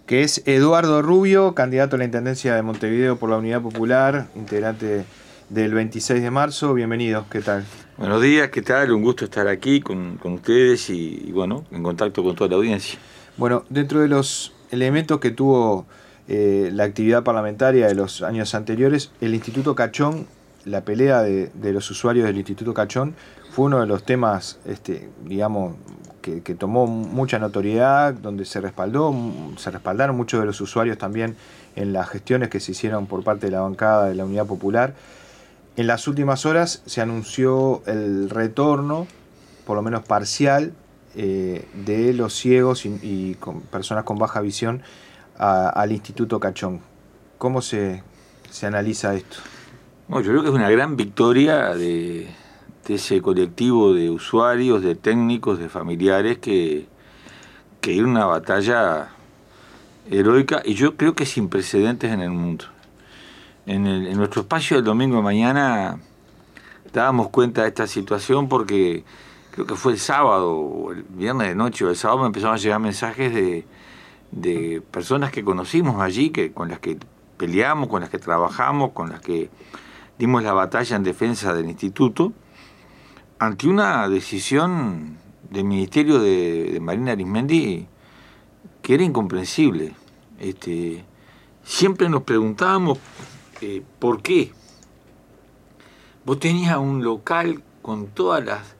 que es Eduardo Rubio, candidato a la Intendencia de Montevideo por la Unidad Popular, integrante del 26 de marzo. Bienvenido, ¿qué tal? Buenos días, ¿qué tal? Un gusto estar aquí con ustedes y bueno, en contacto con toda la audiencia. Bueno, dentro de los elementos que tuvo la actividad parlamentaria de los años anteriores, el Instituto Cachón, la pelea de los usuarios del Instituto Cachón, fue uno de los temas, digamos, que tomó mucha notoriedad, donde se respaldaron muchos de los usuarios también en las gestiones que se hicieron por parte de la bancada de la Unidad Popular. En las últimas horas se anunció el retorno, por lo menos parcial, de los ciegos y con personas con baja visión al Instituto Cachón. ¿Cómo se analiza esto? Bueno, yo creo que es una gran victoria de ese colectivo de usuarios, de técnicos, de familiares que dieron una batalla heroica y yo creo que sin precedentes en el mundo. En nuestro espacio del domingo de mañana dábamos cuenta de esta situación porque creo que fue el sábado, o el viernes de noche o el sábado me empezaron a llegar mensajes de personas que conocimos allí, con las que peleamos, con las que trabajamos, con las que dimos la batalla en defensa del instituto, ante una decisión del Ministerio de Marina Arismendi que era incomprensible. Siempre nos preguntábamos ¿por qué? Vos tenías un local con todas las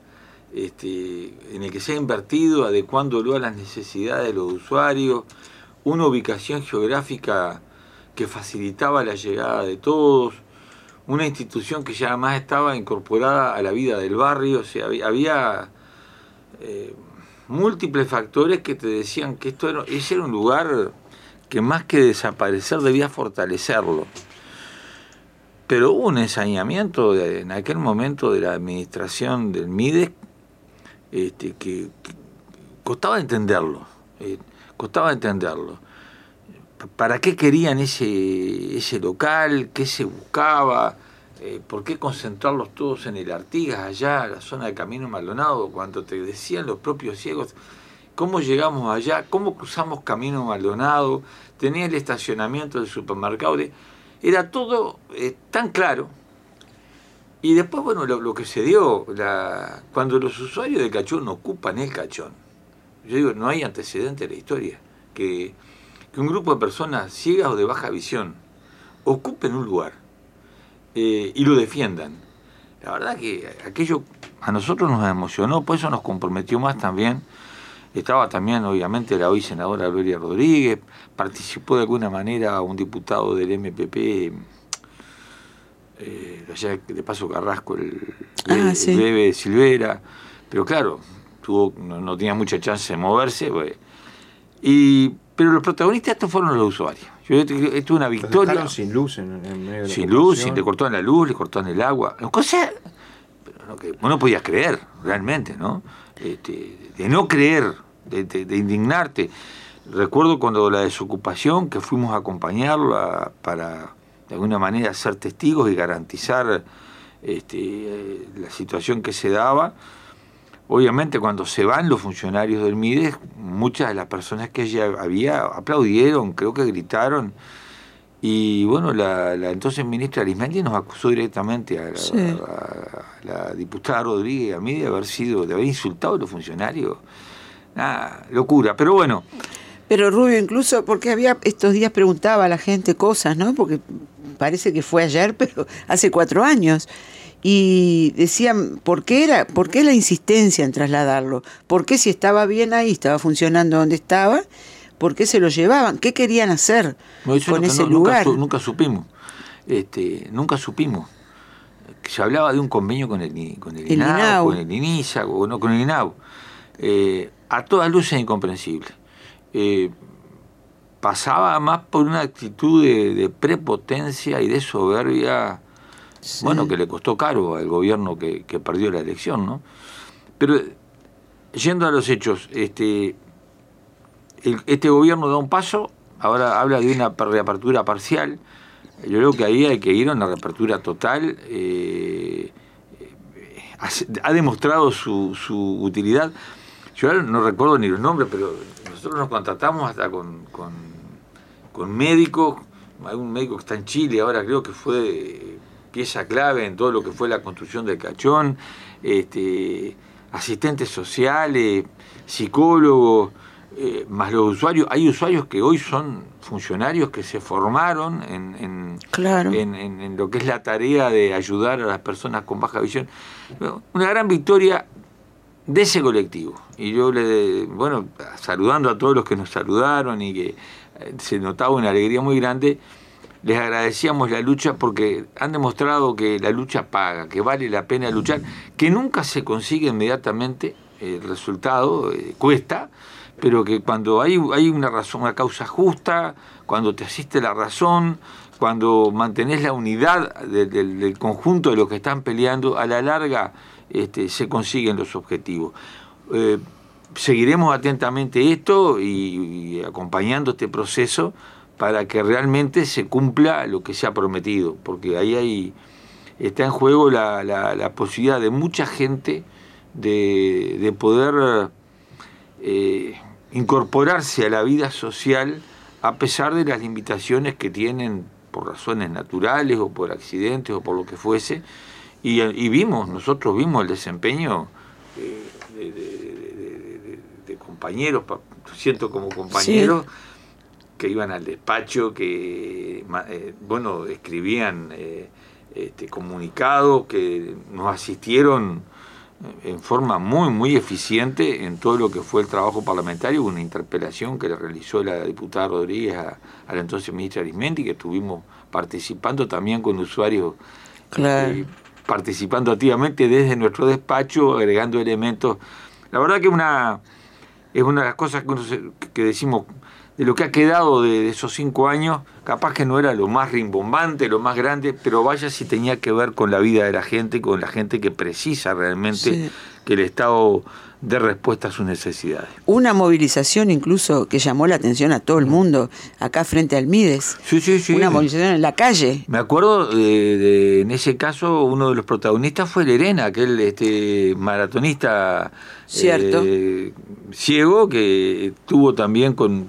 en el que se ha invertido, adecuándolo a las necesidades de los usuarios, una ubicación geográfica que facilitaba la llegada de todos, una institución que ya además estaba incorporada a la vida del barrio. O sea, había múltiples factores que te decían que ese era un lugar que más que desaparecer debía fortalecerlo. Pero hubo un ensañamiento en aquel momento de la administración del MIDES que costaba entenderlo. ¿Para qué querían ese local? ¿Qué se buscaba? ¿Por qué concentrarlos todos en el Artigas, allá, la zona de Camino Maldonado? Cuando te decían los propios ciegos, ¿cómo llegamos allá? ¿Cómo cruzamos Camino Maldonado? Tenía el estacionamiento del supermercado. Era todo tan claro. Y después, bueno, lo que se dio, cuando los usuarios de Cachón ocupan el Cachón, yo digo, no hay antecedente en la historia, que un grupo de personas ciegas o de baja visión ocupen un lugar y lo defiendan. La verdad que aquello a nosotros nos emocionó, por eso nos comprometió más también. Estaba también, obviamente, la hoy senadora Gloria Rodríguez, participó de alguna manera un diputado del MPP, allá de Paso Carrasco, el Bebe Silvera, pero claro, no tenía mucha chance de moverse. Pues, pero los protagonistas estos fueron los usuarios. Esto es una victoria. Estaban sin luz en medio de la sin luz, le cortaban la luz, le cortaban el agua. Cosas que vos no podías creer, realmente, ¿no? De no creer, de indignarte. Recuerdo cuando la desocupación, que fuimos a acompañarla para, de alguna manera, ser testigos y garantizar la situación que se daba. Obviamente, cuando se van los funcionarios del MIDES, muchas de las personas que allí había aplaudieron, creo que gritaron. Y bueno, la entonces ministra Arismendi nos acusó directamente a la diputada Rodríguez y a mí de haber insultado a los funcionarios. Locura, pero bueno. Pero Rubio, incluso porque estos días preguntaba a la gente cosas, ¿no? Porque parece que fue ayer, pero hace 4 años. Y decían, ¿por qué la insistencia en trasladarlo? ¿Por qué si estaba bien ahí, estaba funcionando donde estaba? ¿Por qué se lo llevaban? ¿Qué querían hacer con ese lugar? Nunca supimos. Nunca supimos. Se hablaba de un convenio con el INAU, con el INISA, o no, con el INAU. A todas luces incomprensible. Pasaba más por una actitud de prepotencia y de soberbia, bueno, que le costó caro al gobierno que perdió la elección, ¿no? Pero, yendo a los hechos, este gobierno da un paso, ahora habla de una reapertura parcial. Yo creo que ahí hay que ir a una reapertura total. Ha demostrado su utilidad. Yo ahora no recuerdo ni los nombres, pero nosotros nos contratamos hasta con con médicos. Hay un médico que está en Chile ahora, creo que fue pieza clave en todo lo que fue la construcción del Cachón, asistentes sociales, psicólogos, más los usuarios. Hay usuarios que hoy son funcionarios que se formaron en lo que es la tarea de ayudar a las personas con baja visión. Una gran victoria de ese colectivo. Y yo saludando a todos los que nos saludaron y que se notaba una alegría muy grande, les agradecíamos la lucha porque han demostrado que la lucha paga, que vale la pena luchar, que nunca se consigue inmediatamente el resultado, cuesta, pero que cuando hay una razón, una causa justa, cuando te asiste la razón, cuando mantenés la unidad del conjunto de los que están peleando, a la larga se consiguen los objetivos. Seguiremos atentamente esto y acompañando este proceso para que realmente se cumpla lo que se ha prometido, porque ahí está en juego la posibilidad de mucha gente de poder incorporarse a la vida social a pesar de las limitaciones que tienen por razones naturales o por accidentes o por lo que fuese, y nosotros vimos el desempeño de compañeros, siento como compañeros, sí, que iban al despacho, que escribían comunicados, que nos asistieron en forma muy, muy eficiente en todo lo que fue el trabajo parlamentario. Una interpelación que le realizó la diputada Rodríguez a la entonces ministra Arismendi, que estuvimos participando también con usuarios, claro, participando activamente desde nuestro despacho, agregando elementos. La verdad que es una de las cosas que decimos, de lo que ha quedado de esos 5 años, capaz que no era lo más rimbombante, lo más grande, pero vaya si tenía que ver con la vida de la gente, con la gente que precisa realmente, sí, que el Estado dé respuesta a sus necesidades. Una movilización incluso que llamó la atención a todo el mundo, acá frente al Mides. Sí. Una movilización en la calle. Me acuerdo en ese caso, uno de los protagonistas fue Lerena, aquel maratonista, cierto, ciego, que tuvo también con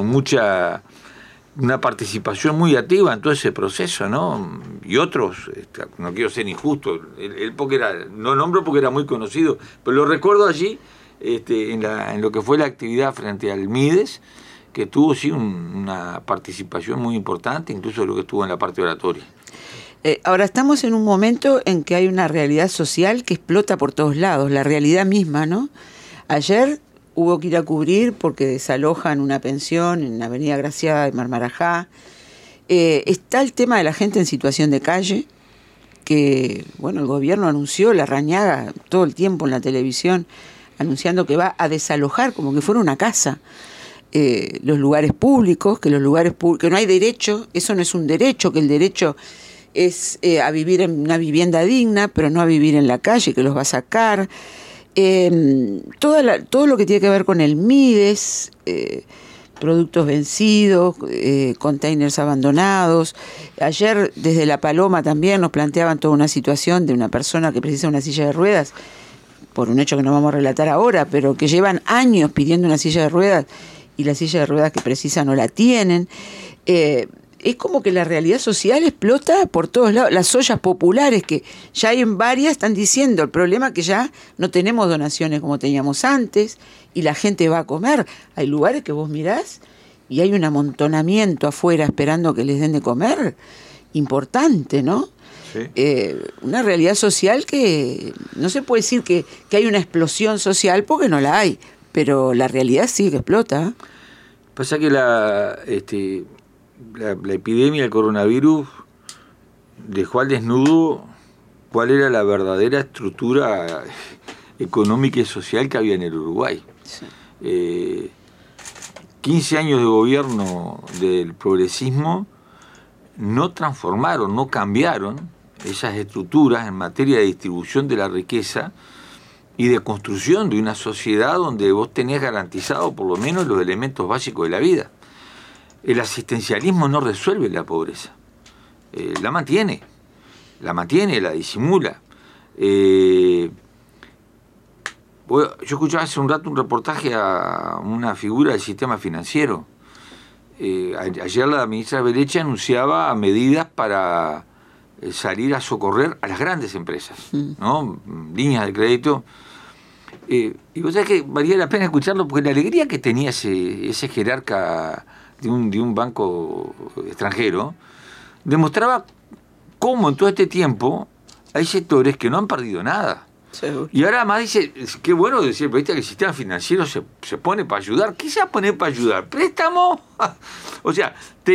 una participación muy activa en todo ese proceso, ¿no? Y otros, no quiero ser injusto, él no nombro porque era muy conocido, pero lo recuerdo allí, en lo que fue la actividad frente al Mides, que tuvo sí una participación muy importante, incluso lo que estuvo en la parte oratoria. Ahora estamos en un momento en que hay una realidad social que explota por todos lados, la realidad misma, ¿no? Ayer hubo que ir a cubrir porque desalojan una pensión en la Avenida Graciada de Marmarajá. Está el tema de la gente en situación de calle, que el gobierno anunció, Larrañaga todo el tiempo en la televisión, anunciando que va a desalojar como que fuera una casa los lugares públicos, que no hay derecho, eso no es un derecho, que el derecho es a vivir en una vivienda digna, pero no a vivir en la calle, que los va a sacar. Todo lo que tiene que ver con el Mides, productos vencidos, containers abandonados. Ayer desde La Paloma también nos planteaban toda una situación de una persona que precisa una silla de ruedas, por un hecho que no vamos a relatar ahora, pero que llevan años pidiendo una silla de ruedas y la silla de ruedas que precisa no la tienen. Es como que la realidad social explota por todos lados. Las ollas populares, que ya hay en varias, están diciendo el problema es que ya no tenemos donaciones como teníamos antes y la gente va a comer. Hay lugares que vos mirás y hay un amontonamiento afuera esperando que les den de comer importante, ¿no? Sí. Una realidad social que no se puede decir que hay una explosión social porque no la hay, pero la realidad sí que explota. Pasa que la epidemia del coronavirus dejó al desnudo cuál era la verdadera estructura económica y social que había en el Uruguay. Sí. 15 años de gobierno del progresismo no transformaron, no cambiaron esas estructuras en materia de distribución de la riqueza y de construcción de una sociedad donde vos tenés garantizado por lo menos los elementos básicos de la vida. El asistencialismo no resuelve la pobreza, la mantiene, la disimula. Yo escuchaba hace un rato un reportaje a una figura del sistema financiero. ayer la ministra Beleche anunciaba medidas para salir a socorrer a las grandes empresas, ¿no? Líneas de crédito. Y vos sabés que valía la pena escucharlo porque la alegría que tenía ese jerarca de un banco extranjero demostraba cómo en todo este tiempo hay sectores que no han perdido nada. Seguro. Y ahora además dice, qué bueno decir, ¿viste? Que el sistema financiero se pone para ayudar. ¿Qué se va a poner para ayudar? ¿Préstamo? O sea,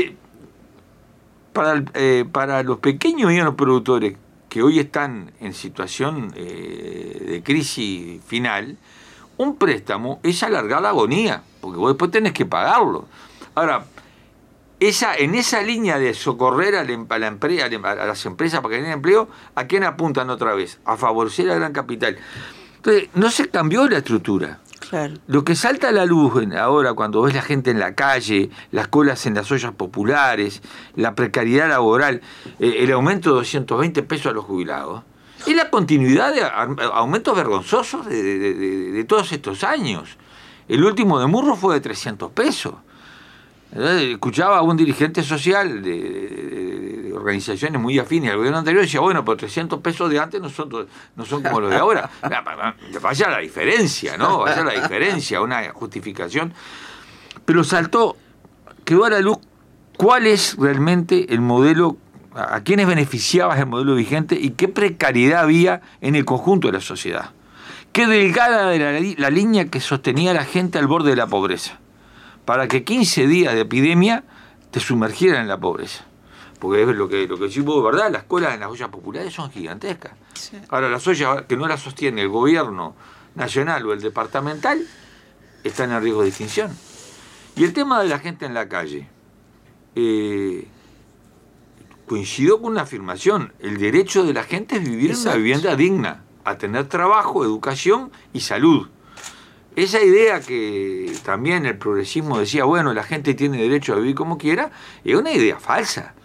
para los pequeños y medianos productores que hoy están en situación de crisis final, un préstamo es alargar la agonía, porque vos después tenés que pagarlo. Ahora, en esa línea de socorrer a las empresas para que den empleo, ¿a quién apuntan otra vez? A favorecer al gran capital. Entonces, no se cambió la estructura. Claro. Lo que salta a la luz ahora cuando ves la gente en la calle, las colas en las ollas populares, la precariedad laboral, el aumento de 220 pesos a los jubilados, es la continuidad de aumentos vergonzosos de todos estos años. El último de Murro fue de 300 pesos. Escuchaba a un dirigente social de organizaciones muy afines al gobierno anterior y decía, bueno, pero 300 pesos de antes no son como los de ahora. Vaya la diferencia, ¿no? Vaya la diferencia, una justificación. Pero quedó a la luz cuál es realmente el modelo, a quiénes beneficiaba el modelo vigente y qué precariedad había en el conjunto de la sociedad. Qué delgada era la línea que sostenía a la gente al borde de la pobreza, para que 15 días de epidemia te sumergieran en la pobreza. Porque es lo que decimos, ¿verdad? Las colas en las ollas populares son gigantescas. Sí. Ahora, las ollas que no las sostiene el gobierno nacional o el departamental están en riesgo de extinción. Y el tema de la gente en la calle, coincido con una afirmación, el derecho de la gente es vivir en una vivienda digna, a tener trabajo, educación y salud. Esa idea que también el progresismo decía, bueno, la gente tiene derecho a vivir como quiera, es una idea falsa.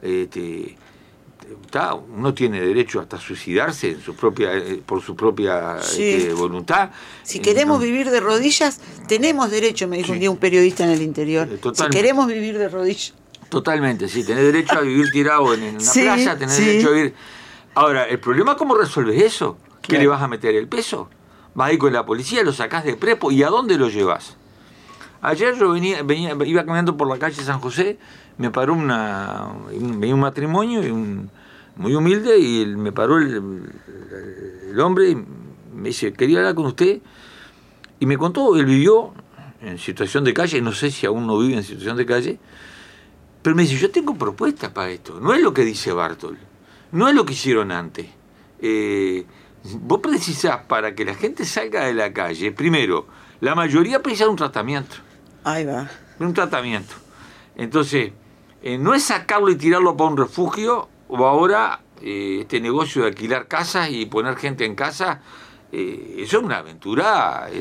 Uno tiene derecho hasta a suicidarse por su propia voluntad. Si queremos vivir de rodillas, tenemos derecho, me dijo un día un periodista en el Interior. Si queremos vivir de rodillas. Totalmente, sí, tenés derecho a vivir tirado en una plaza, tenés derecho a vivir... Ahora, el problema es cómo resuelves eso. ¿Qué le vas a meter el peso? Vas ahí con la policía, lo sacás de prepo, ¿y a dónde lo llevas? Ayer yo iba caminando por la calle San José, me paró venía un matrimonio muy humilde y me paró el hombre y me dice, quería hablar con usted, y me contó, él vivió en situación de calle, no sé si aún no vive en situación de calle, pero me dice, yo tengo propuestas para esto, no es lo que dice Bartol, no es lo que hicieron antes. Vos precisás, para que la gente salga de la calle, primero, la mayoría precisa un tratamiento. Ahí va. Un tratamiento. Entonces, no es sacarlo y tirarlo para un refugio, o ahora este negocio de alquilar casas y poner gente en casa, eso es una aventura,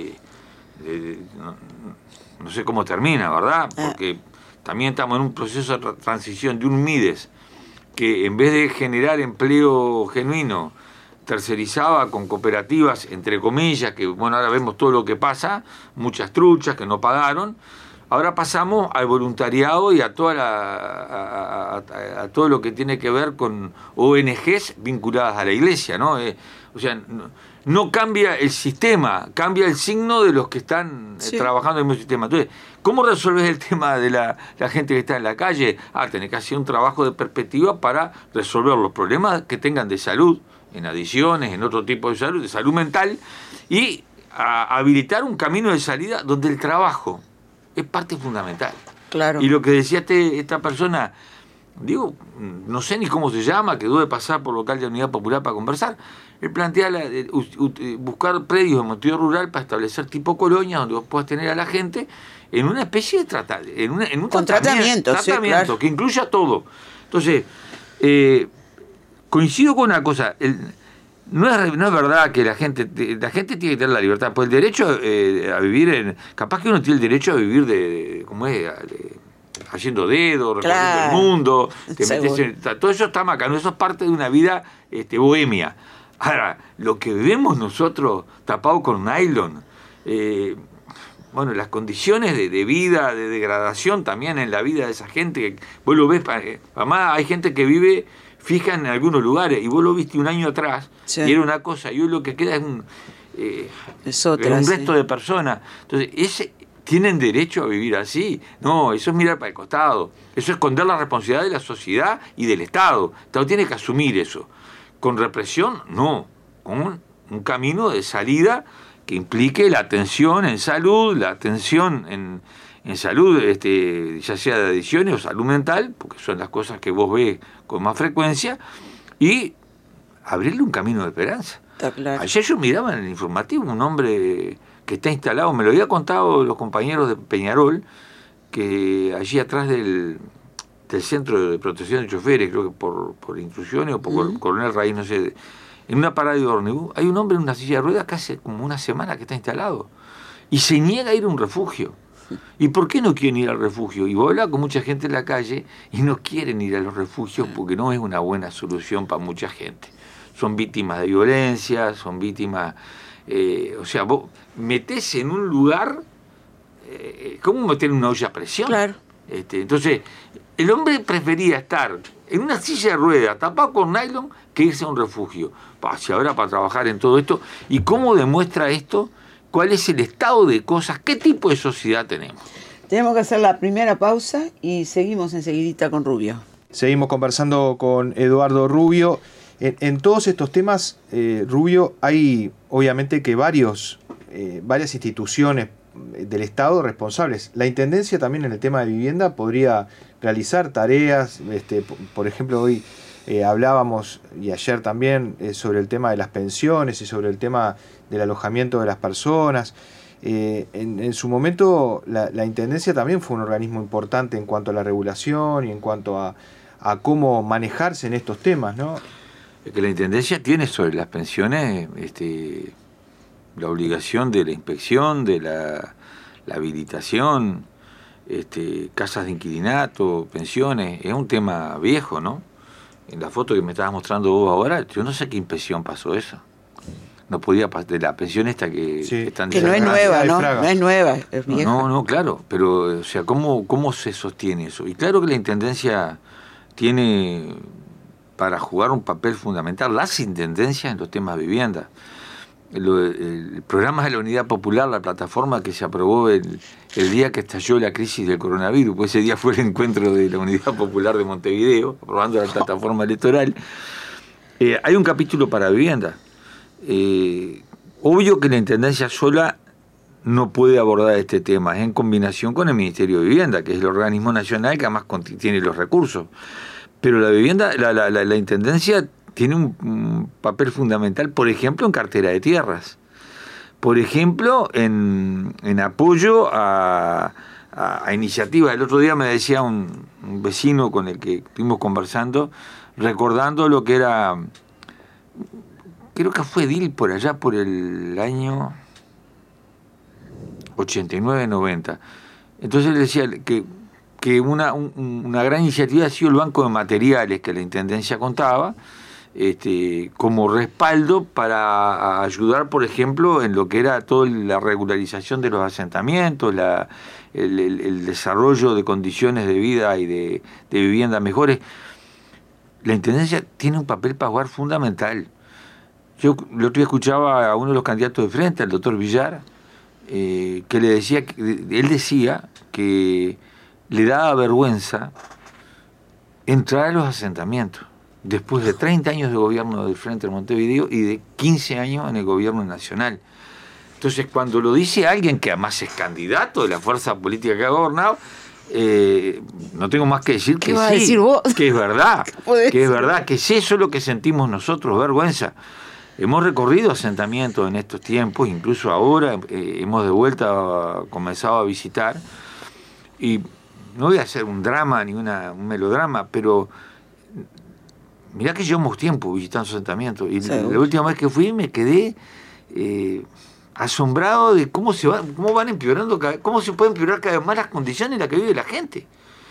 no sé cómo termina, ¿verdad? Porque también estamos en un proceso de transición de un Mides, que en vez de generar empleo genuino, tercerizaba con cooperativas, entre comillas, que bueno, ahora vemos todo lo que pasa, muchas truchas que no pagaron. Ahora pasamos al voluntariado y a todo lo que tiene que ver con ONGs vinculadas a la iglesia, ¿no? O sea, no cambia el sistema, cambia el signo de los que están trabajando en el mismo sistema. Entonces, ¿cómo resuelves el tema de la gente que está en la calle? Tenés que hacer un trabajo de perspectiva para resolver los problemas que tengan de salud, en adicciones, en otro tipo de salud mental, y habilitar un camino de salida donde el trabajo es parte fundamental. Claro. Y lo que decía esta persona, digo, no sé ni cómo se llama, quedó de pasar por local de Unidad Popular para conversar, él plantea buscar predios de motivo rural para establecer tipo colonia donde vos puedas tener a la gente en una especie de tratamiento, sí, claro, que incluya todo. Entonces, coincido con una cosa, no es verdad que la gente tiene que tener la libertad, pues el derecho a vivir capaz que uno tiene el derecho a vivir haciendo dedos, recorriendo el mundo, todo eso está macano, eso es parte de una vida bohemia. Ahora, lo que vivimos nosotros tapados con nylon, bueno, las condiciones de vida, de degradación también en la vida de esa gente, que vos lo ves, además hay gente que vive fija en algunos lugares, y vos lo viste un año atrás, Sí. y era una cosa, y hoy lo que queda Es otra, un sí. resto de personas. Entonces, ¿tienen derecho a vivir así? No, eso es mirar para el costado, eso es esconder la responsabilidad de la sociedad y del Estado. El Estado tiene que asumir eso. ¿Con represión? No, con un camino de salida que implique la atención en salud, la atención en salud, ya sea de adicciones o salud mental, porque son las cosas que vos ves con más frecuencia, y abrirle un camino de esperanza. Está claro. Ayer yo miraba en el informativo un hombre que está instalado, me lo había contado los compañeros de Peñarol, que allí atrás del centro de protección de choferes, creo que por intrusiones o por Coronel Raíz, no sé, en una parada de ómnibus, hay un hombre en una silla de ruedas que hace como una semana que está instalado y se niega a ir a un refugio. ¿Y por qué no quieren ir al refugio? Y vos hablas con mucha gente en la calle y no quieren ir a los refugios porque no es una buena solución para mucha gente. Son víctimas de violencia, son víctimas... o sea, vos metés en un lugar... ¿cómo meter una olla a presión? Claro. Entonces, el hombre prefería estar en una silla de ruedas, tapado con nylon, que irse a un refugio. Si ahora para trabajar en todo esto. ¿Y cómo demuestra esto? ¿Cuál es el estado de cosas? ¿Qué tipo de sociedad tenemos? Tenemos que hacer la primera pausa y seguimos enseguidita con Rubio. Seguimos conversando con Eduardo Rubio. En todos estos temas, Rubio, hay obviamente que varias instituciones del Estado responsables. La Intendencia también en el tema de vivienda podría realizar tareas, por ejemplo, hoy hablábamos, y ayer también, sobre el tema de las pensiones y sobre el tema del alojamiento de las personas. En su momento la Intendencia también fue un organismo importante en cuanto a la regulación y en cuanto a cómo manejarse en estos temas, ¿no? Es que la Intendencia tiene sobre las pensiones la obligación de la inspección, de la habilitación, casas de inquilinato, pensiones. Es un tema viejo, ¿no? En la foto que me estabas mostrando vos ahora, yo no sé qué inspección pasó eso. No podía pasar de la pensión esta que están que no es nueva, ¿no? No es nueva, es vieja. No, claro, pero o sea, ¿cómo se sostiene eso? Y claro que la Intendencia tiene para jugar un papel fundamental, las intendencias en los temas de vivienda. El programa de la Unidad Popular, la plataforma que se aprobó el día que estalló la crisis del coronavirus, pues ese día fue el encuentro de la Unidad Popular de Montevideo, aprobando la plataforma electoral. Hay un capítulo para vivienda. Obvio que la Intendencia sola no puede abordar este tema, es en combinación con el Ministerio de Vivienda, que es el organismo nacional que además tiene los recursos. Pero la vivienda, la Intendencia tiene un papel fundamental, por ejemplo, en cartera de tierras, por ejemplo, en apoyo a iniciativas. El otro día me decía un vecino con el que estuvimos conversando, recordando lo que era, creo que fue edil por allá por el año 89-90. Entonces le decía que una gran iniciativa ha sido el Banco de Materiales que la Intendencia contaba, como respaldo para ayudar, por ejemplo, en lo que era toda la regularización de los asentamientos, el desarrollo de condiciones de vida y de vivienda mejores. La Intendencia tiene un papel para jugar fundamental. Yo el otro día escuchaba a uno de los candidatos de frente, al doctor Villar, que le decía, él decía que le daba vergüenza entrar a los asentamientos después de 30 años de gobierno del Frente de Montevideo y de 15 años en el gobierno nacional. Entonces, cuando lo dice alguien que además es candidato de la fuerza política que ha gobernado, no tengo más que decir que sí, decir vos? Que es verdad, que es verdad, que es eso lo que sentimos nosotros, vergüenza. Hemos recorrido asentamientos en estos tiempos, incluso ahora hemos de vuelta comenzado a visitar, y no voy a hacer un drama ni un melodrama, pero mirá que llevamos tiempo visitando asentamientos, y la última vez que fui me quedé asombrado de cómo se pueden empeorar cada vez más las condiciones en las que vive la gente.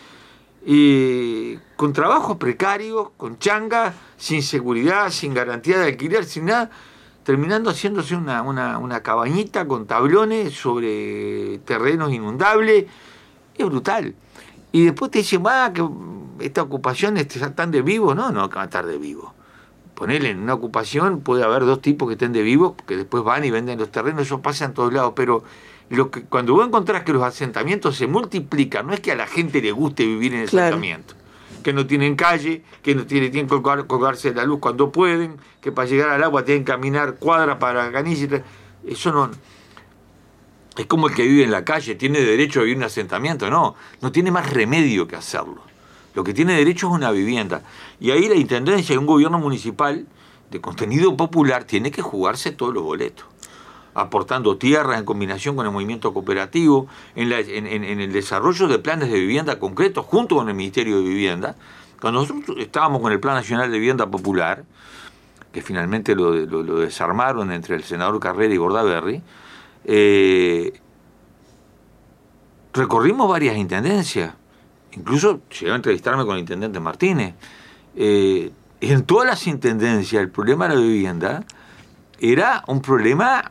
Con trabajos precarios, con changas, sin seguridad, sin garantía de alquiler, sin nada. terminando haciéndose una cabañita con tablones sobre terrenos inundables. Es brutal. Y después te dicen, que esta ocupación están de vivo. No van a estar de vivo. Ponerle en una ocupación puede haber 2 tipos que estén de vivos, que después van y venden los terrenos, eso pasa en todos lados, pero cuando vos encontrás que los asentamientos se multiplican, no es que a la gente le guste vivir en el asentamiento, que no tienen calle, que no tienen que colgarse de la luz cuando pueden, que para llegar al agua tienen que caminar cuadras para canillas, eso no... Es como el que vive en la calle, tiene derecho a vivir en un asentamiento, no tiene más remedio que hacerlo. Lo que tiene derecho es una vivienda. Y ahí la intendencia y un gobierno municipal de contenido popular tiene que jugarse todos los boletos, aportando tierras en combinación con el movimiento cooperativo, en el desarrollo de planes de vivienda concretos junto con el Ministerio de Vivienda. Cuando nosotros estábamos con el Plan Nacional de Vivienda Popular, que finalmente lo desarmaron entre el senador Carrera y Bordaberry, recorrimos varias intendencias. Incluso llegué a entrevistarme con el intendente Martínez. En todas las intendencias el problema de la vivienda era un problema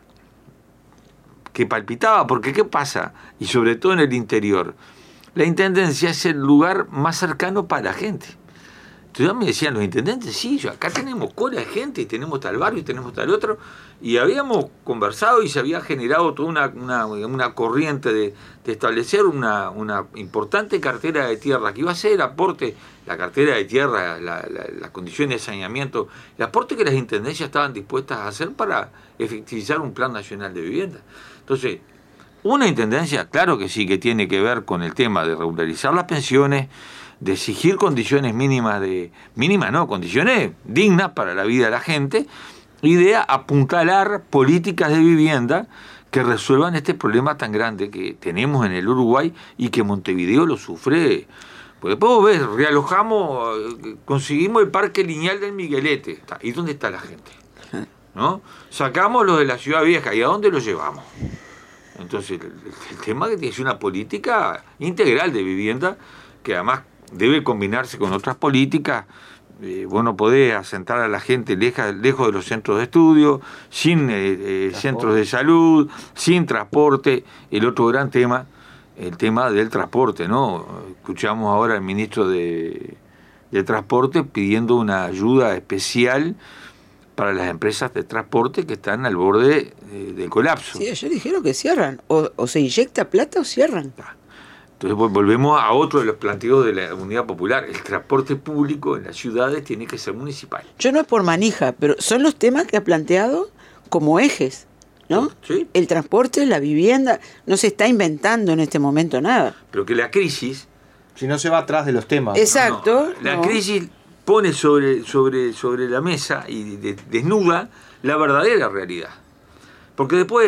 que palpitaba, porque ¿qué pasa? Y sobre todo en el interior, la intendencia es el lugar más cercano para la gente. Entonces me decían los intendentes, sí, acá tenemos cola de gente, y tenemos tal barrio, y tenemos tal otro, y habíamos conversado y se había generado toda una corriente de establecer una importante cartera de tierra, que iba a ser el aporte, la cartera de tierra, las condiciones de saneamiento, el aporte que las intendencias estaban dispuestas a hacer para efectivizar un plan nacional de vivienda. Entonces, una intendencia, claro que sí, que tiene que ver con el tema de regularizar las pensiones, de exigir condiciones condiciones dignas para la vida de la gente, y de apuntalar políticas de vivienda que resuelvan este problema tan grande que tenemos en el Uruguay y que Montevideo lo sufre. Porque después vos ves, realojamos, conseguimos el parque lineal del Miguelete. ¿Y dónde está la gente? ¿No? Sacamos los de la Ciudad Vieja, ¿y a dónde los llevamos? Entonces, el tema es que tiene una política integral de vivienda que además debe combinarse con otras políticas. Vos no podés asentar a la gente lejos de los centros de estudio, sin centros de salud, sin transporte. El otro gran tema, el tema del transporte, ¿no? Escuchamos ahora al ministro de Transporte pidiendo una ayuda especial para las empresas de transporte que están al borde del colapso. Sí, ayer dijeron que cierran, o se inyecta plata o cierran. Entonces volvemos a otro de los planteos de la Unidad Popular. El transporte público en las ciudades tiene que ser municipal. Yo no es por manija, pero son los temas que ha planteado como ejes, ¿no? Sí. El transporte, la vivienda, no se está inventando en este momento nada. Pero que la crisis... Si no se va atrás de los temas. Exacto. La crisis pone sobre la mesa y desnuda la verdadera realidad. Porque después,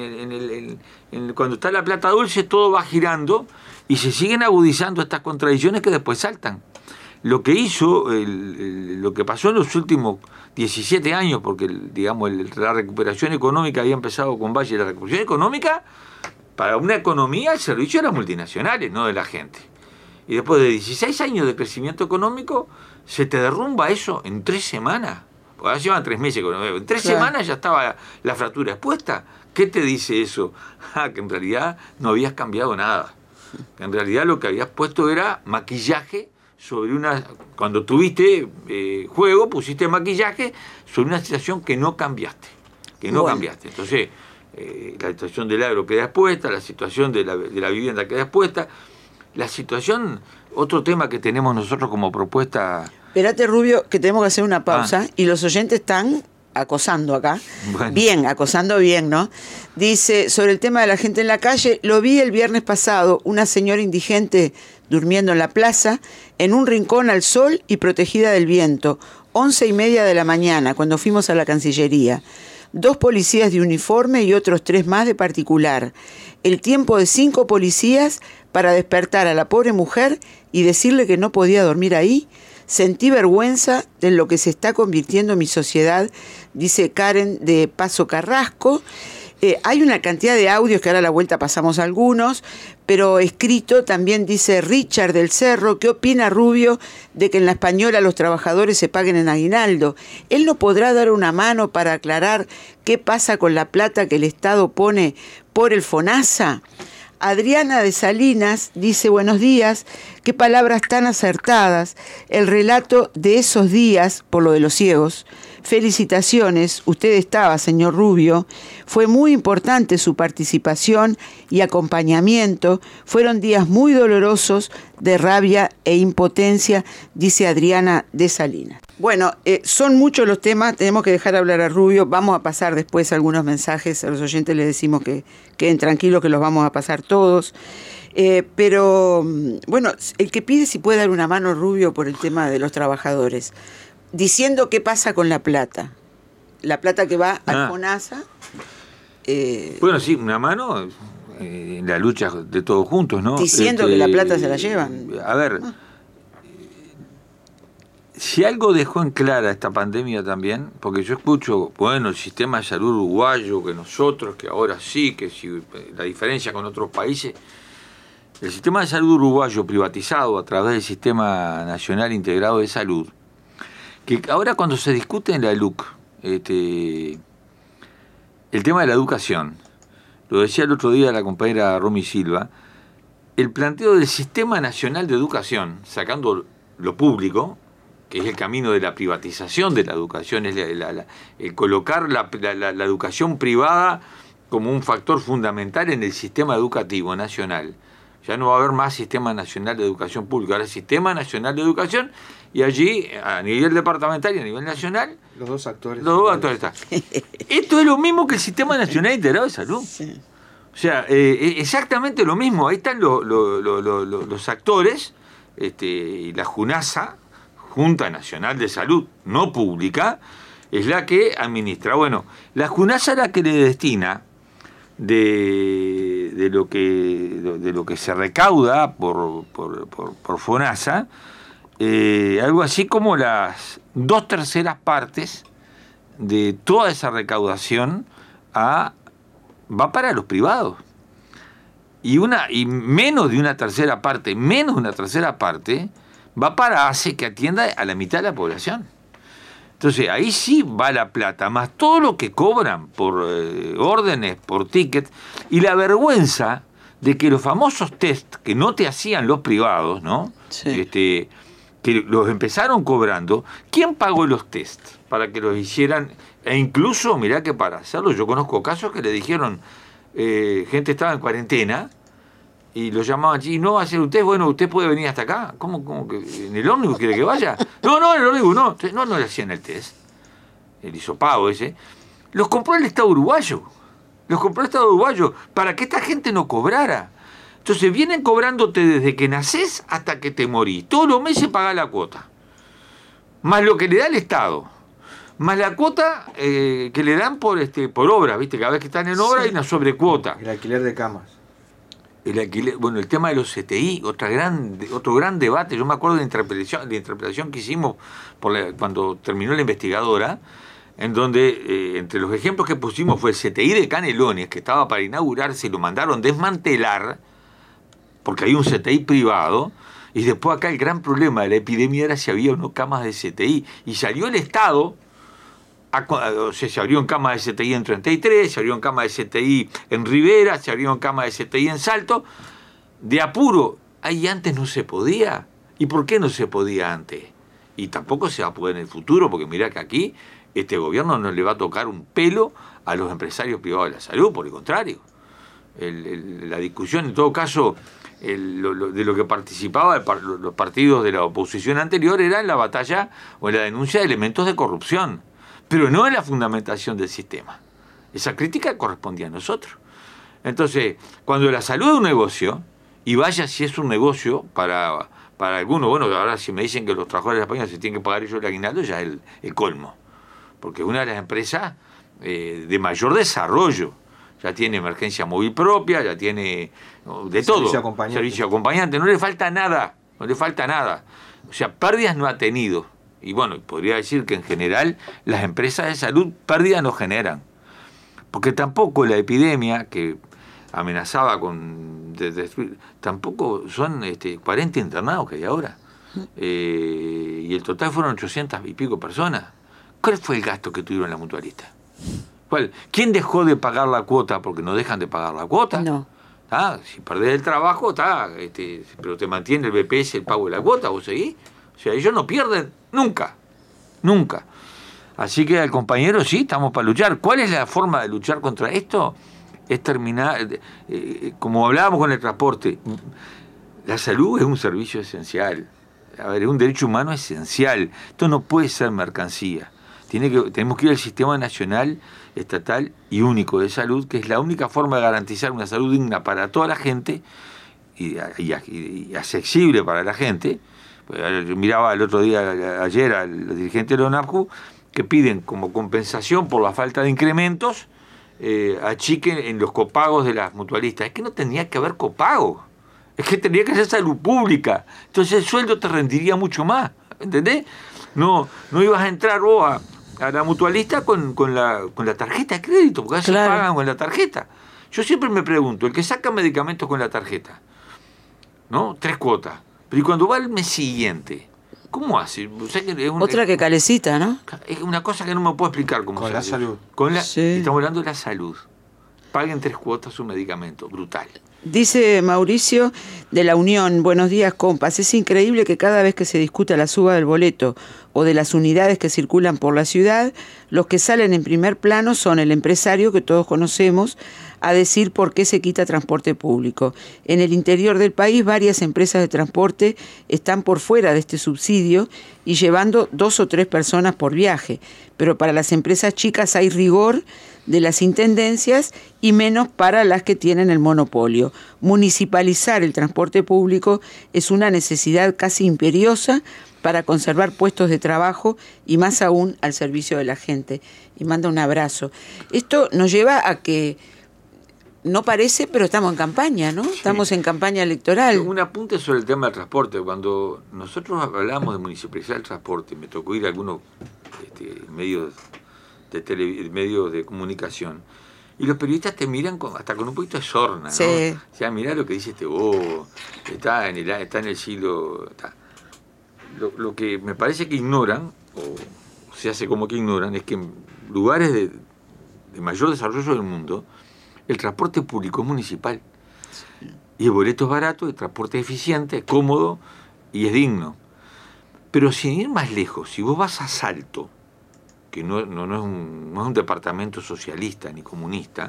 cuando está la plata dulce, todo va girando y se siguen agudizando estas contradicciones que después saltan. Lo que hizo, lo que pasó en los últimos 17 años, porque la recuperación económica había empezado con Valle, la recuperación económica, para una economía, el servicio de las multinacionales, no de la gente. Y después de 16 años de crecimiento económico, se te derrumba eso en 3 semanas. Porque ahora llevan 3 meses. En 3 semanas ya estaba la fractura expuesta. ¿Qué te dice eso? Que en realidad no habías cambiado nada. Que en realidad lo que habías puesto era maquillaje sobre una... Cuando tuviste juego, pusiste maquillaje sobre una situación que no cambiaste. Cambiaste. Entonces, la situación del agro queda expuesta, la situación de la vivienda queda expuesta. La situación, otro tema que tenemos nosotros como propuesta... Espérate, Rubio, que tenemos que hacer una pausa y los oyentes están acosando acá. Bueno. Bien, acosando bien, ¿no? Dice, sobre el tema de la gente en la calle, lo vi el viernes pasado, una señora indigente durmiendo en la plaza, en un rincón al sol y protegida del viento, 11:30 de la mañana, cuando fuimos a la Cancillería. 2 policías de uniforme y otros 3 más de particular. El tiempo de 5 policías para despertar a la pobre mujer y decirle que no podía dormir ahí. Sentí vergüenza de lo que se está convirtiendo en mi sociedad, dice Karen de Paso Carrasco. Hay una cantidad de audios que ahora a la vuelta pasamos algunos, pero escrito también dice Richard del Cerro: ¿qué opina Rubio de que en la Española los trabajadores se paguen en aguinaldo? ¿Él no podrá dar una mano para aclarar qué pasa con la plata que el Estado pone por el FONASA? Adriana de Salinas dice: buenos días, qué palabras tan acertadas, el relato de esos días por lo de los ciegos. Felicitaciones, usted estaba, señor Rubio, fue muy importante su participación y acompañamiento, fueron días muy dolorosos de rabia e impotencia, dice Adriana de Salinas. Bueno, son muchos los temas, tenemos que dejar hablar a Rubio, vamos a pasar después algunos mensajes, a los oyentes les decimos que queden tranquilos, que los vamos a pasar todos. Pero, bueno, el que pide si puede dar una mano, Rubio, por el tema de los trabajadores, diciendo qué pasa con la plata que va al FONASA. Bueno, sí, una mano en la lucha de todos juntos, ¿no? Diciendo que la plata se la llevan. A ver, si algo dejó en clara esta pandemia también, porque yo escucho, bueno, el sistema de salud uruguayo, que nosotros, que ahora sí, que si la diferencia con otros países, el sistema de salud uruguayo privatizado a través del Sistema Nacional Integrado de Salud, que ahora cuando se discute en la LUC, el tema de la educación, lo decía el otro día la compañera Romy Silva, el planteo del Sistema Nacional de Educación, sacando lo público, que es el camino de la privatización de la educación, es el colocar la educación privada como un factor fundamental en el sistema educativo nacional. Ya no va a haber más Sistema Nacional de Educación Pública, ahora Sistema Nacional de Educación, y allí, a nivel departamental y a nivel nacional, los dos actores están. Esto es lo mismo que el Sistema Nacional Integrado de Salud. Sí. O sea, exactamente lo mismo. Ahí están los actores, y la JUNASA, Junta Nacional de Salud No Pública, es la que administra. Bueno, la JUNASA es la que le destina de lo que se recauda por FONASA, algo así como las 2/3 partes de toda esa recaudación va para los privados, y menos de una tercera parte va para ACE, que atienda a la mitad de la población. Entonces ahí sí va la plata, más todo lo que cobran por órdenes, por tickets, y la vergüenza de que los famosos test que no te hacían los privados, ¿no? Sí. Que los empezaron cobrando. ¿Quién pagó los test para que los hicieran? E incluso, mirá que para hacerlo, yo conozco casos que le dijeron, gente estaba en cuarentena, y lo llamaban allí: no va a hacer usted, bueno, usted puede venir hasta acá. ¿Cómo que en el ómnibus quiere que vaya? No, en el ómnibus no le hacían el test. El hisopado ese. Los compró el Estado uruguayo. Para que esta gente no cobrara. Entonces vienen cobrándote desde que nacés hasta que te morís. Todos los meses pagás la cuota. Más lo que le da el Estado. Más la cuota que le dan por obra, ¿viste? Cada vez que están en obra hay una sobrecuota. El alquiler de camas. El alquiler, bueno, el tema de los CTI, otro gran debate. Yo me acuerdo de la interpretación que hicimos cuando terminó la investigadora, en donde entre los ejemplos que pusimos fue el CTI de Canelones, que estaba para inaugurarse y lo mandaron desmantelar, porque hay un CTI privado, y después acá el gran problema de la epidemia era si había o no camas de CTI, y salió el Estado. O sea, se abrieron camas de CTI en 33, se abrieron camas de CTI en Rivera, se abrieron camas de CTI en Salto. De apuro, ahí antes no se podía. ¿Y por qué no se podía antes? Y tampoco se va a poder en el futuro, porque mirá que aquí este gobierno no le va a tocar un pelo a los empresarios privados de la salud, por el contrario. La discusión, en todo caso, de lo que participaban los partidos de la oposición anterior era en la batalla o en la denuncia de elementos de corrupción, pero no en la fundamentación del sistema. Esa crítica correspondía a nosotros. Entonces, cuando la salud es un negocio, y vaya si es un negocio para algunos, bueno, ahora si me dicen que los trabajadores españoles se tienen que pagar ellos el aguinaldo, ya es el colmo. Porque es una de las empresas de mayor desarrollo. Ya tiene emergencia móvil propia, ya tiene de todo. Servicio acompañante. No le falta nada. O sea, pérdidas no ha tenido. Y bueno, podría decir que en general las empresas de salud pérdidas no generan. Porque tampoco la epidemia que amenazaba con destruir, tampoco son 40 internados que hay ahora. Y el total fueron 800 y pico personas. ¿Cuál fue el gasto que tuvieron las mutualistas? ¿Cuál? ¿Quién dejó de pagar la cuota porque no dejan de pagar la cuota? No. Si perdés el trabajo, pero te mantiene el BPS el pago de la cuota, ¿vos seguís? O sea, ellos no pierden nunca, nunca. Así que al compañero sí, estamos para luchar. ¿Cuál es la forma de luchar contra esto? Es terminar, como hablábamos con el transporte, la salud es un servicio esencial. A ver, es un derecho humano esencial. Esto no puede ser mercancía. Tenemos que ir al sistema nacional, estatal y único de salud, que es la única forma de garantizar una salud digna para toda la gente y accesible para la gente. Yo miraba el otro día, ayer, al dirigente de la ONAPJU, que piden como compensación por la falta de incrementos, achiquen en los copagos de las mutualistas. Es que no tendría que haber copagos, es que tendría que ser salud pública. Entonces el sueldo te rendiría mucho más, ¿entendés? No ibas a entrar vos a la mutualista con la tarjeta de crédito, porque a veces pagan con la tarjeta. Yo siempre me pregunto, el que saca medicamentos con la tarjeta, ¿no? 3 cuotas, pero ¿y cuando va el mes siguiente? ¿Cómo hace? O sea, que otra que calecita, ¿no? Es una cosa que no me puedo explicar cómo con la salud. Sí. Estamos hablando de la salud. Paguen 3 cuotas su medicamento, brutal. Dice Mauricio de la Unión, buenos días, compas. Es increíble que cada vez que se discuta la suba del boleto o de las unidades que circulan por la ciudad, los que salen en primer plano son el empresario que todos conocemos a decir por qué se quita transporte público. En el interior del país, varias empresas de transporte están por fuera de este subsidio y llevando 2 o 3 personas por viaje. Pero para las empresas chicas hay rigor de las intendencias y menos para las que tienen el monopolio. Municipalizar el transporte público es una necesidad casi imperiosa para conservar puestos de trabajo y más aún al servicio de la gente. Y manda un abrazo. Esto nos lleva a que no parece, pero estamos en campaña, ¿no? Sí. Estamos en campaña electoral. Un apunte sobre el tema del transporte. Cuando nosotros hablamos de municipalizar el transporte, me tocó ir a algunos medios de comunicación, y los periodistas te miran hasta con un poquito de sorna, ¿no? Sí. O sea, mirá lo que dice está en el siglo... Lo que me parece que ignoran, o se hace como que ignoran, es que en lugares de mayor desarrollo del mundo, el transporte público es municipal. Sí. Y el boleto es barato, el transporte es eficiente, es cómodo y es digno. Pero sin ir más lejos, si vos vas a Salto, que no es un departamento socialista ni comunista,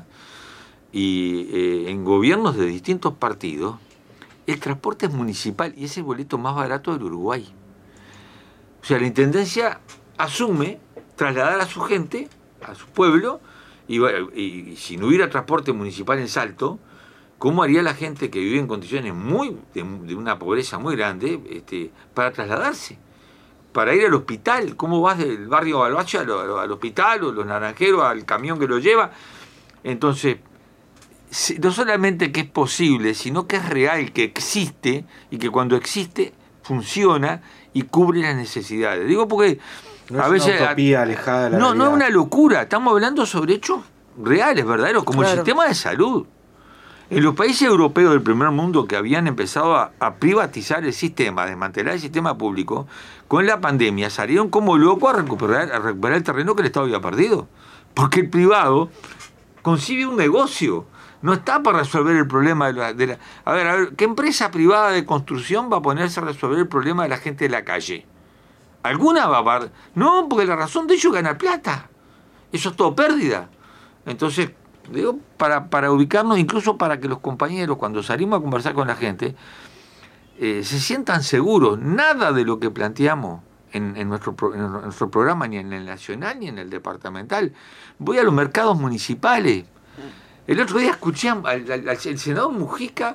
y en gobiernos de distintos partidos, el transporte es municipal y es el boleto más barato del Uruguay. O sea, la Intendencia asume trasladar a su gente, a su pueblo, y si no hubiera transporte municipal en Salto, ¿cómo haría la gente que vive en condiciones de una pobreza muy grande para trasladarse? Para ir al hospital, ¿cómo vas del barrio Balbache al hospital, o los Naranjeros al camión que lo lleva? Entonces, no solamente que es posible, sino que es real, que existe, y que cuando existe, funciona y cubre las necesidades. Digo porque no a veces... una utopía alejada de la realidad. No es una locura, estamos hablando sobre hechos reales, verdaderos, como el sistema de salud. En los países europeos del primer mundo que habían empezado a privatizar el sistema, a desmantelar el sistema público, con la pandemia salieron como locos a recuperar el terreno que el Estado había perdido. Porque el privado concibe un negocio, no está para resolver el problema de la... A ver, ¿qué empresa privada de construcción va a ponerse a resolver el problema de la gente de la calle? ¿Alguna va a...? No, porque la razón de ello es ganar plata. Eso es todo pérdida. Entonces... digo, para ubicarnos, incluso para que los compañeros, cuando salimos a conversar con la gente, se sientan seguros. Nada de lo que planteamos en nuestro programa, ni en el nacional ni en el departamental. Voy a los mercados municipales. El otro día escuché al senador Mujica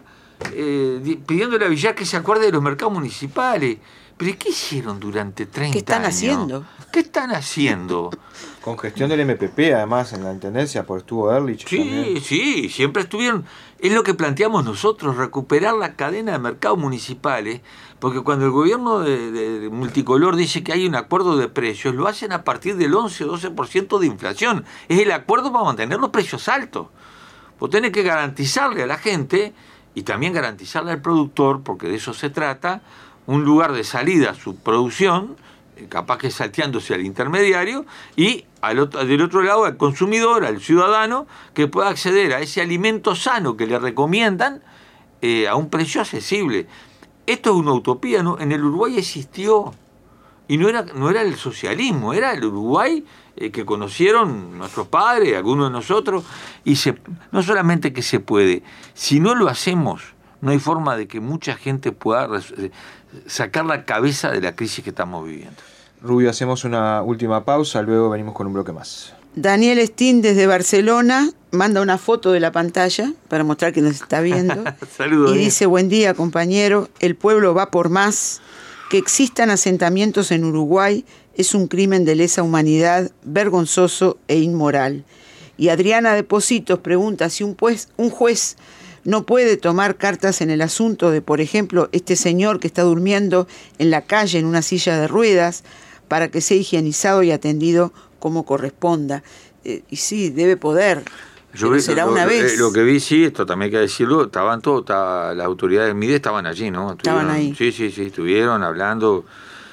pidiéndole a Villar que se acuerde de los mercados municipales. ¿Pero qué hicieron durante 30 años? ¿Qué están haciendo? ¿Qué están haciendo? Con gestión del MPP, además, en la intendencia, porque estuvo Ehrlich también. Sí, siempre estuvieron. Es lo que planteamos nosotros, recuperar la cadena de mercados municipales, porque cuando el gobierno de Multicolor dice que hay un acuerdo de precios, lo hacen a partir del 11 o 12% de inflación. Es el acuerdo para mantener los precios altos. Vos tenés que garantizarle a la gente y también garantizarle al productor, porque de eso se trata, un lugar de salida a su producción, capaz que salteándose al intermediario, y del otro lado al consumidor, al ciudadano, que pueda acceder a ese alimento sano que le recomiendan a un precio accesible. Esto es una utopía, ¿no? En el Uruguay existió, y no era el socialismo, era el Uruguay que conocieron nuestros padres, algunos de nosotros, y no solamente que se puede, si no lo hacemos, no hay forma de que mucha gente pueda sacar la cabeza de la crisis que estamos viviendo. Rubio, hacemos una última pausa, luego venimos con un bloque más. Daniel Steen desde Barcelona manda una foto de la pantalla para mostrar que nos está viendo. Saludos. Y dice: buen día, compañero, el pueblo va por más. Que existan asentamientos en Uruguay es un crimen de lesa humanidad, vergonzoso e inmoral. Y Adriana de Positos pregunta si un juez no puede tomar cartas en el asunto de, por ejemplo, este señor que está durmiendo en la calle en una silla de ruedas, para que sea higienizado y atendido como corresponda. Y sí, debe poder. Será una vez. Lo que vi, sí, esto también hay que decirlo, las autoridades del MIDE estaban allí, ¿no? Estaban ahí. Sí, estuvieron hablando.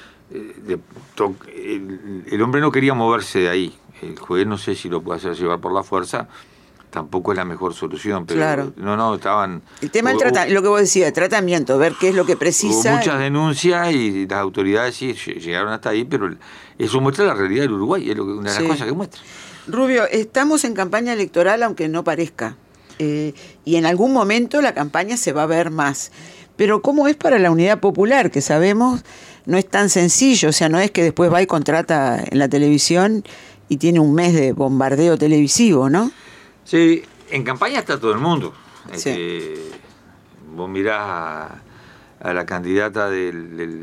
El hombre no quería moverse de ahí. El juez no sé si lo puede hacer llevar por la fuerza. Tampoco es la mejor solución, pero claro. No, estaban... El tema del lo que vos decías, tratamiento, ver qué es lo que precisa. Hubo muchas denuncias y las autoridades sí llegaron hasta ahí, pero eso muestra la realidad del Uruguay, es una de las cosas que muestra. Rubio, estamos en campaña electoral, aunque no parezca, y en algún momento la campaña se va a ver más. Pero ¿cómo es para la Unidad Popular? Que sabemos no es tan sencillo, o sea, no es que después va y contrata en la televisión y tiene un mes de bombardeo televisivo, ¿no? Sí, en campaña está todo el mundo. Sí. Vos mirás a la candidata de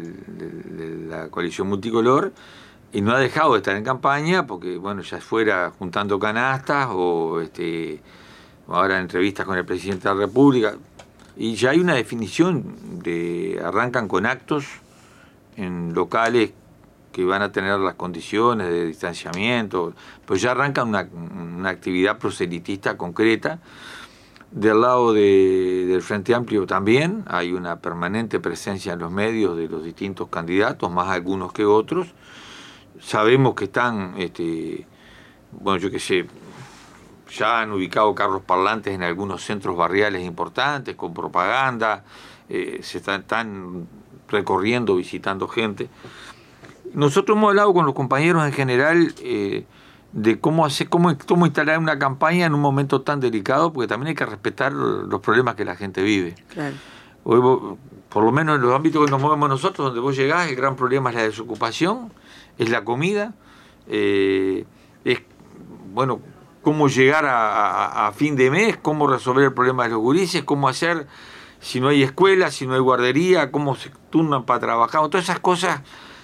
la coalición multicolor y no ha dejado de estar en campaña porque, bueno, ya fuera juntando canastas o ahora en entrevistas con el presidente de la República. Y ya hay una definición arrancan con actos en locales que van a tener las condiciones de distanciamiento, pues ya arrancan una actividad proselitista concreta. Del lado del Frente Amplio también hay una permanente presencia en los medios de los distintos candidatos, más algunos que otros. Sabemos que están, bueno, yo qué sé, ya han ubicado carros parlantes en algunos centros barriales importantes, con propaganda, se están recorriendo, visitando gente. Nosotros hemos hablado con los compañeros en general de cómo instalar una campaña en un momento tan delicado, porque también hay que respetar los problemas que la gente vive. Claro. Hoy, por lo menos en los ámbitos que nos movemos nosotros, donde vos llegás, el gran problema es la desocupación, es la comida, es, bueno, cómo llegar a fin de mes, cómo resolver el problema de los gurises, cómo hacer si no hay escuela, si no hay guardería, cómo se turnan para trabajar, todas esas cosas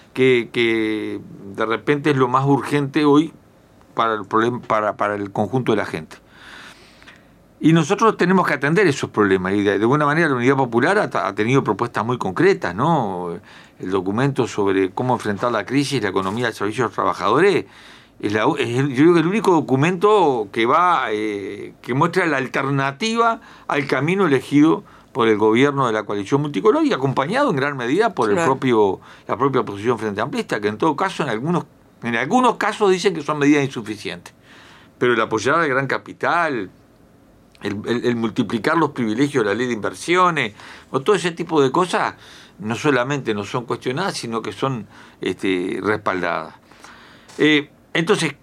que de repente es lo más urgente hoy para el problema, para el conjunto de la gente. Y nosotros tenemos que atender esos problemas, y de alguna manera la Unidad Popular ha tenido propuestas muy concretas, ¿no? El documento sobre cómo enfrentar la crisis, la economía del servicio a los trabajadores, yo creo que el único documento que muestra la alternativa al camino elegido por el gobierno de la coalición multicolor y acompañado en gran medida por la propia oposición frente amplista, que en todo caso en algunos casos dicen que son medidas insuficientes. Pero el apoyar al gran capital, el multiplicar los privilegios de la ley de inversiones, o todo ese tipo de cosas, no solamente no son cuestionadas, sino que son respaldadas. Entonces,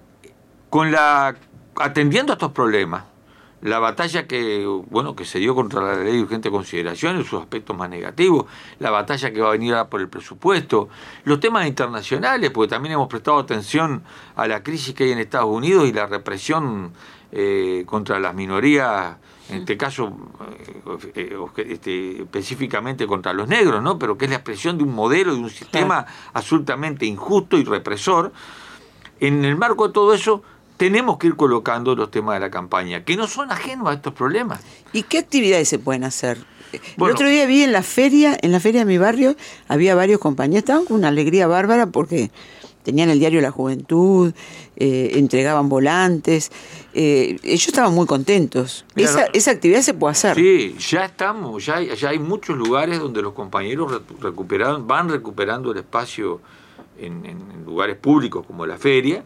atendiendo a estos problemas, la batalla que se dio contra la ley de urgente consideración en sus aspectos más negativos, la batalla que va a venir ahora por el presupuesto, los temas internacionales, porque también hemos prestado atención a la crisis que hay en Estados Unidos y la represión contra las minorías, en este caso específicamente contra los negros, ¿no? Pero que es la expresión de un modelo, de un sistema absolutamente injusto y represor. En el marco de todo eso, tenemos que ir colocando los temas de la campaña, que no son ajenos a estos problemas. ¿Y qué actividades se pueden hacer? Bueno, el otro día vi en la feria de mi barrio, había varios compañeros, estaban con una alegría bárbara porque tenían el diario La Juventud, entregaban volantes, ellos estaban muy contentos. Mira, Esa actividad se puede hacer. Sí, ya estamos, ya hay muchos lugares donde los compañeros van recuperando el espacio en lugares públicos como la feria.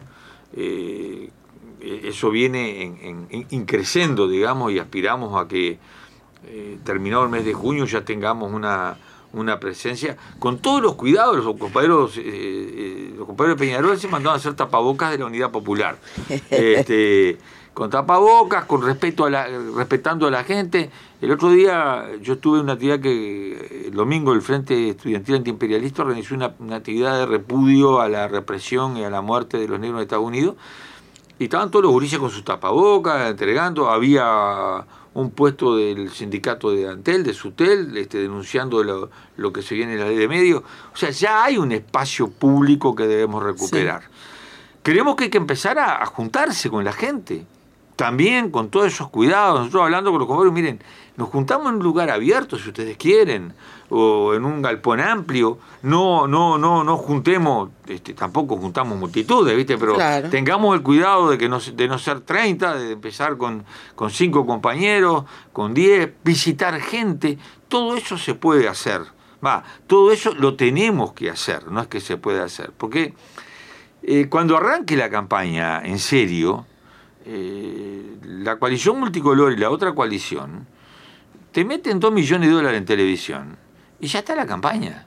Eso viene increciendo, digamos, y aspiramos a que terminado el mes de junio ya tengamos una presencia con todos los cuidados. Los compañeros de Peñarol se mandaron a hacer tapabocas de la Unidad Popular, con tapabocas, con respetando a la gente. El otro día yo estuve en una actividad que el domingo el Frente Estudiantil Antiimperialista organizó una actividad de repudio a la represión y a la muerte de los negros en Estados Unidos, y estaban todos los gurises con sus tapabocas entregando. Había un puesto del sindicato de Antel, de Sutel, denunciando lo que se viene en la ley de medios. O sea, ya hay un espacio público que debemos recuperar. Sí. Creemos que hay que empezar a juntarse con la gente, también con todos esos cuidados. Nosotros hablando con los compañeros, miren, nos juntamos en un lugar abierto si ustedes quieren, o en un galpón amplio. No juntemos, tampoco juntamos multitudes, ¿viste? Pero claro, tengamos el cuidado de no ser 30, de empezar con 5 compañeros, con 10, visitar gente. Todo eso se puede hacer. Todo eso lo tenemos que hacer, no es que se pueda hacer. Porque cuando arranque la campaña en serio, la coalición multicolor y la otra coalición te meten $2 millones en televisión y ya está la campaña.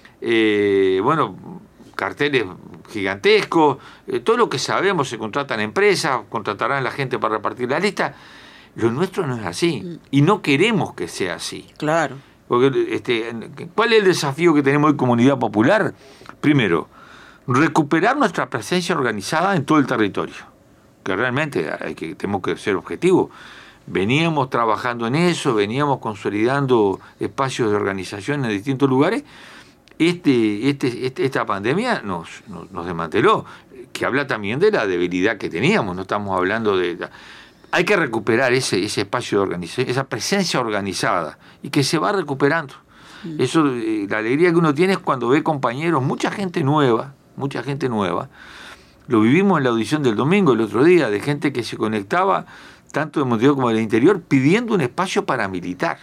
Carteles gigantescos, todo lo que sabemos, se contratan empresas, contratarán a la gente para repartir la lista. Lo nuestro no es así y no queremos que sea así. Claro. Porque, ¿cuál es el desafío que tenemos hoy como Unidad Popular? Primero, recuperar nuestra presencia organizada en todo el territorio, que realmente tenemos que ser objetivos. Veníamos trabajando en eso, veníamos consolidando espacios de organización en distintos lugares. Esta pandemia nos desmanteló, que habla también de la debilidad que teníamos. No estamos hablando hay que recuperar ese espacio de organización, esa presencia organizada, y que se va recuperando. Eso, la alegría que uno tiene es cuando ve compañeros, mucha gente nueva. Lo vivimos en la audición del domingo, el otro día, de gente que se conectaba, tanto de Montevideo como del interior, pidiendo un espacio paramilitar.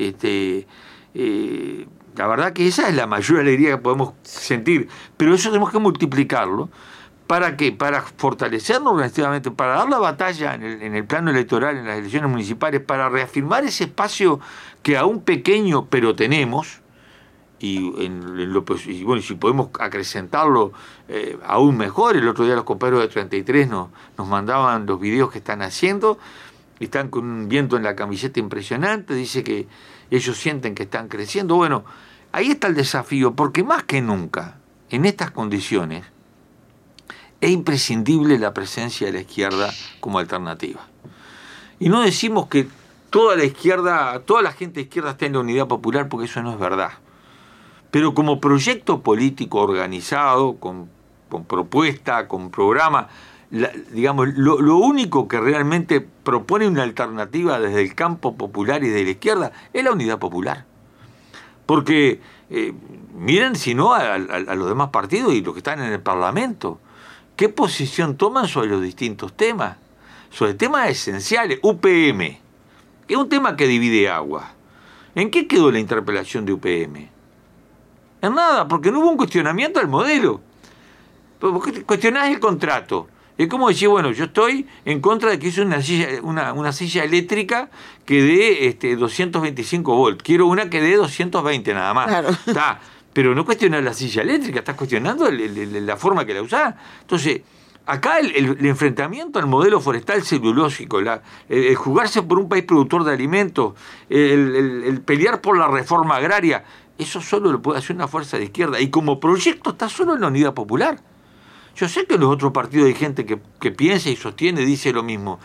La verdad que esa es la mayor alegría que podemos sentir, pero eso tenemos que multiplicarlo. ¿Para qué? Para fortalecernos organizativamente, para dar la batalla en el plano electoral, en las elecciones municipales, para reafirmar ese espacio que aún pequeño, pero tenemos. Y si podemos acrecentarlo aún mejor. El otro día los compañeros de 33 nos mandaban los videos que están haciendo, y están con un viento en la camiseta impresionante. Dice que ellos sienten que están creciendo. Bueno, ahí está el desafío, porque más que nunca, en estas condiciones, es imprescindible la presencia de la izquierda como alternativa. Y no decimos que toda la gente de izquierda está en la Unidad Popular, porque eso no es verdad. Pero como proyecto político organizado, con propuesta, con programa, lo único que realmente propone una alternativa desde el campo popular y de la izquierda es la Unidad Popular. Porque miren, si no, a los demás partidos y los que están en el Parlamento, ¿qué posición toman sobre los distintos temas? Sobre temas esenciales. UPM, que es un tema que divide agua. ¿En qué quedó la interpelación de UPM? En nada, porque no hubo un cuestionamiento del modelo. Porque cuestionás el contrato. Es como decir, bueno, yo estoy en contra de que hice una silla eléctrica que dé 225 volts. Quiero una que dé 220 nada más. Claro. Está. Pero no cuestionar la silla eléctrica, estás cuestionando la forma que la usás. Entonces, acá el enfrentamiento al modelo forestal celulósico, el jugarse por un país productor de alimentos, el pelear por la reforma agraria, eso solo lo puede hacer una fuerza de izquierda. Y como proyecto está solo en la Unidad Popular. Yo sé que en los otros partidos hay gente que piensa y sostiene, dice lo mismo.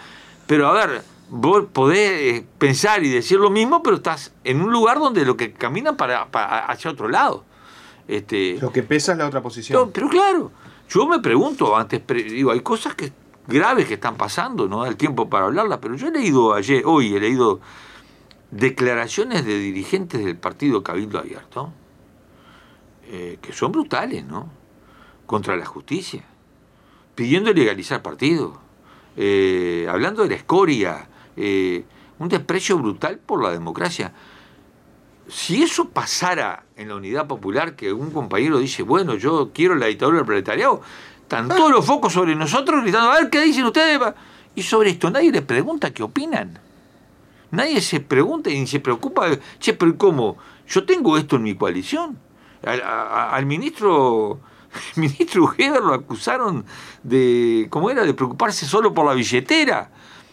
Pero a ver, vos podés pensar y decir lo mismo, pero estás en un lugar donde lo que caminan hacia otro lado. Lo que pesa es la otra posición. Pero claro, yo me pregunto, digo, hay cosas graves que están pasando, no da el tiempo para hablarlas, pero yo he leído hoy he leído declaraciones de dirigentes del partido Cabildo Abierto, que son brutales, ¿no? Contra la justicia, pidiendo legalizar partidos, hablando de la escoria, un desprecio brutal por la democracia. Si eso pasara en la Unidad Popular, que un compañero dice, bueno, yo quiero la dictadura del proletariado, están todos los focos sobre nosotros gritando, a ver qué dicen ustedes. Y sobre esto nadie les pregunta qué opinan. Nadie se pregunta y ni se preocupa. Che, pero ¿cómo? Yo tengo esto en mi coalición. Al ministro Ujeda lo acusaron de, ¿cómo era?, de preocuparse solo por la billetera.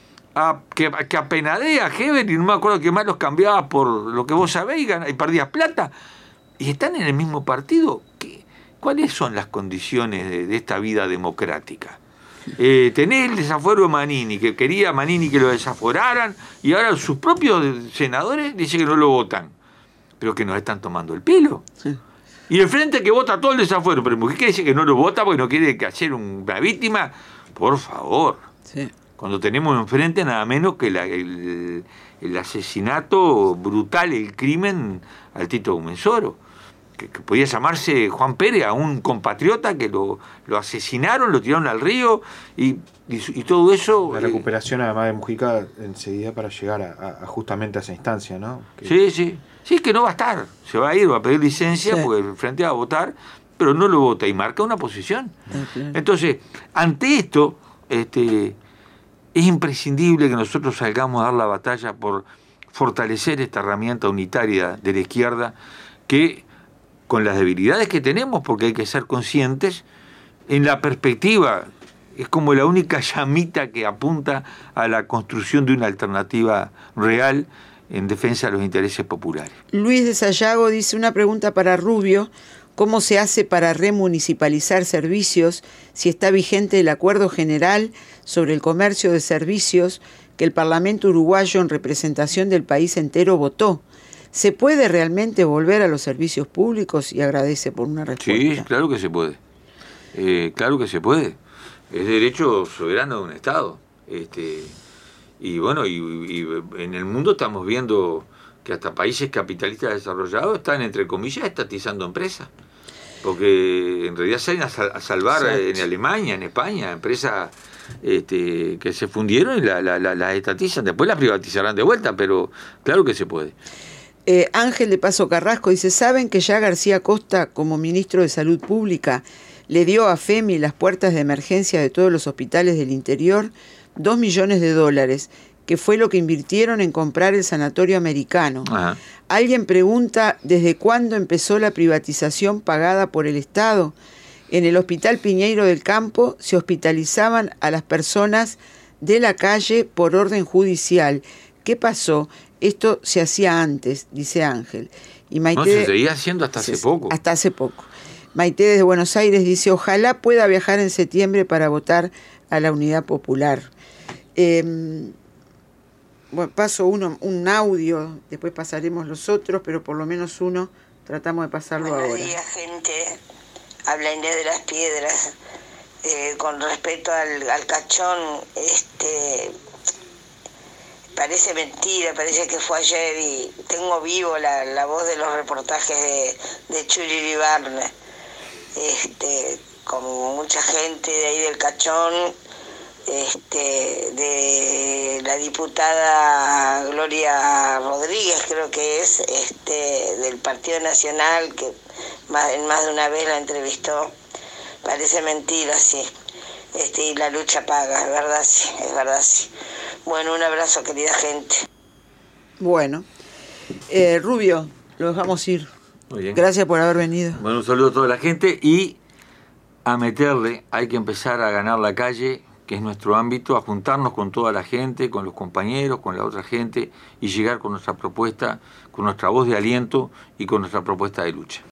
Que apenadea a Heber y no me acuerdo qué más los cambiaba por lo que vos sabéis y perdías plata. Y están en el mismo partido. ¿Cuáles son las condiciones de esta vida democrática? Tenés el desafuero de Manini, que quería Manini que lo desaforaran, y ahora sus propios senadores dicen que no lo votan, pero que nos están tomando el pelo. Sí. Y el frente que vota todo el desafuero, pero ¿qué quiere decir que no lo vota porque no quiere que hacer una víctima? Por favor. Sí. Cuando tenemos enfrente nada menos que el asesinato brutal, el crimen al Tito Umensoro, que podía llamarse Juan Pérez, a un compatriota que lo asesinaron, lo tiraron al río y todo eso. La recuperación además de Mujica enseguida para llegar a justamente a esa instancia, ¿no? Sí, que no va a estar, se va a ir, va a pedir licencia, sí, porque el frente va a votar, pero no lo vota y marca una posición. Okay. Entonces, ante esto, es imprescindible que nosotros salgamos a dar la batalla por fortalecer esta herramienta unitaria de la izquierda que, con las debilidades que tenemos, porque hay que ser conscientes, en la perspectiva es como la única llamita que apunta a la construcción de una alternativa real en defensa de los intereses populares. Luis de Sayago dice, una pregunta para Rubio: ¿cómo se hace para remunicipalizar servicios si está vigente el acuerdo general sobre el comercio de servicios que el Parlamento uruguayo en representación del país entero votó? ¿Se puede realmente volver a los servicios públicos? Y agradece por una respuesta. Sí, claro que se puede. Claro que se puede. Es derecho soberano de un Estado. Y bueno, y en el mundo estamos viendo que hasta países capitalistas desarrollados están, entre comillas, estatizando empresas. Porque en realidad salen a salvar en Alemania, en España, empresas que se fundieron y las estatizan. Después las privatizarán de vuelta, pero claro que se puede. Ángel de Paso Carrasco dice, ¿saben que ya García Costa, como ministro de Salud Pública, le dio a FEMI las puertas de emergencia de todos los hospitales del interior $2 millones, que fue lo que invirtieron en comprar el sanatorio americano? Ajá. Alguien pregunta, ¿desde cuándo empezó la privatización pagada por el Estado? En el Hospital Piñeiro del Campo se hospitalizaban a las personas de la calle por orden judicial. ¿Qué pasó? Esto se hacía antes, dice Ángel. Y Maite, se seguía haciendo hasta hace poco. Hasta hace poco. Maite desde Buenos Aires dice, ojalá pueda viajar en septiembre para votar a la Unidad Popular. Bueno, paso un audio, después pasaremos los otros, pero por lo menos uno tratamos de pasarlo ahora. Buenos días, gente. Habla Inés de las Piedras. Con respecto al cachón, parece mentira, parece que fue ayer y tengo vivo la voz de los reportajes de Churi Barne, con mucha gente de ahí del cachón, de la diputada Gloria Rodríguez, creo que es, del Partido Nacional, que en más de una vez la entrevistó. Parece mentira, sí. Y la lucha paga, es verdad, sí. Bueno, un abrazo, querida gente. Bueno, Rubio, lo dejamos ir. Muy bien. Gracias por haber venido. Bueno, un saludo a toda la gente y a meterle, hay que empezar a ganar la calle, que es nuestro ámbito, a juntarnos con toda la gente, con los compañeros, con la otra gente y llegar con nuestra propuesta, con nuestra voz de aliento y con nuestra propuesta de lucha.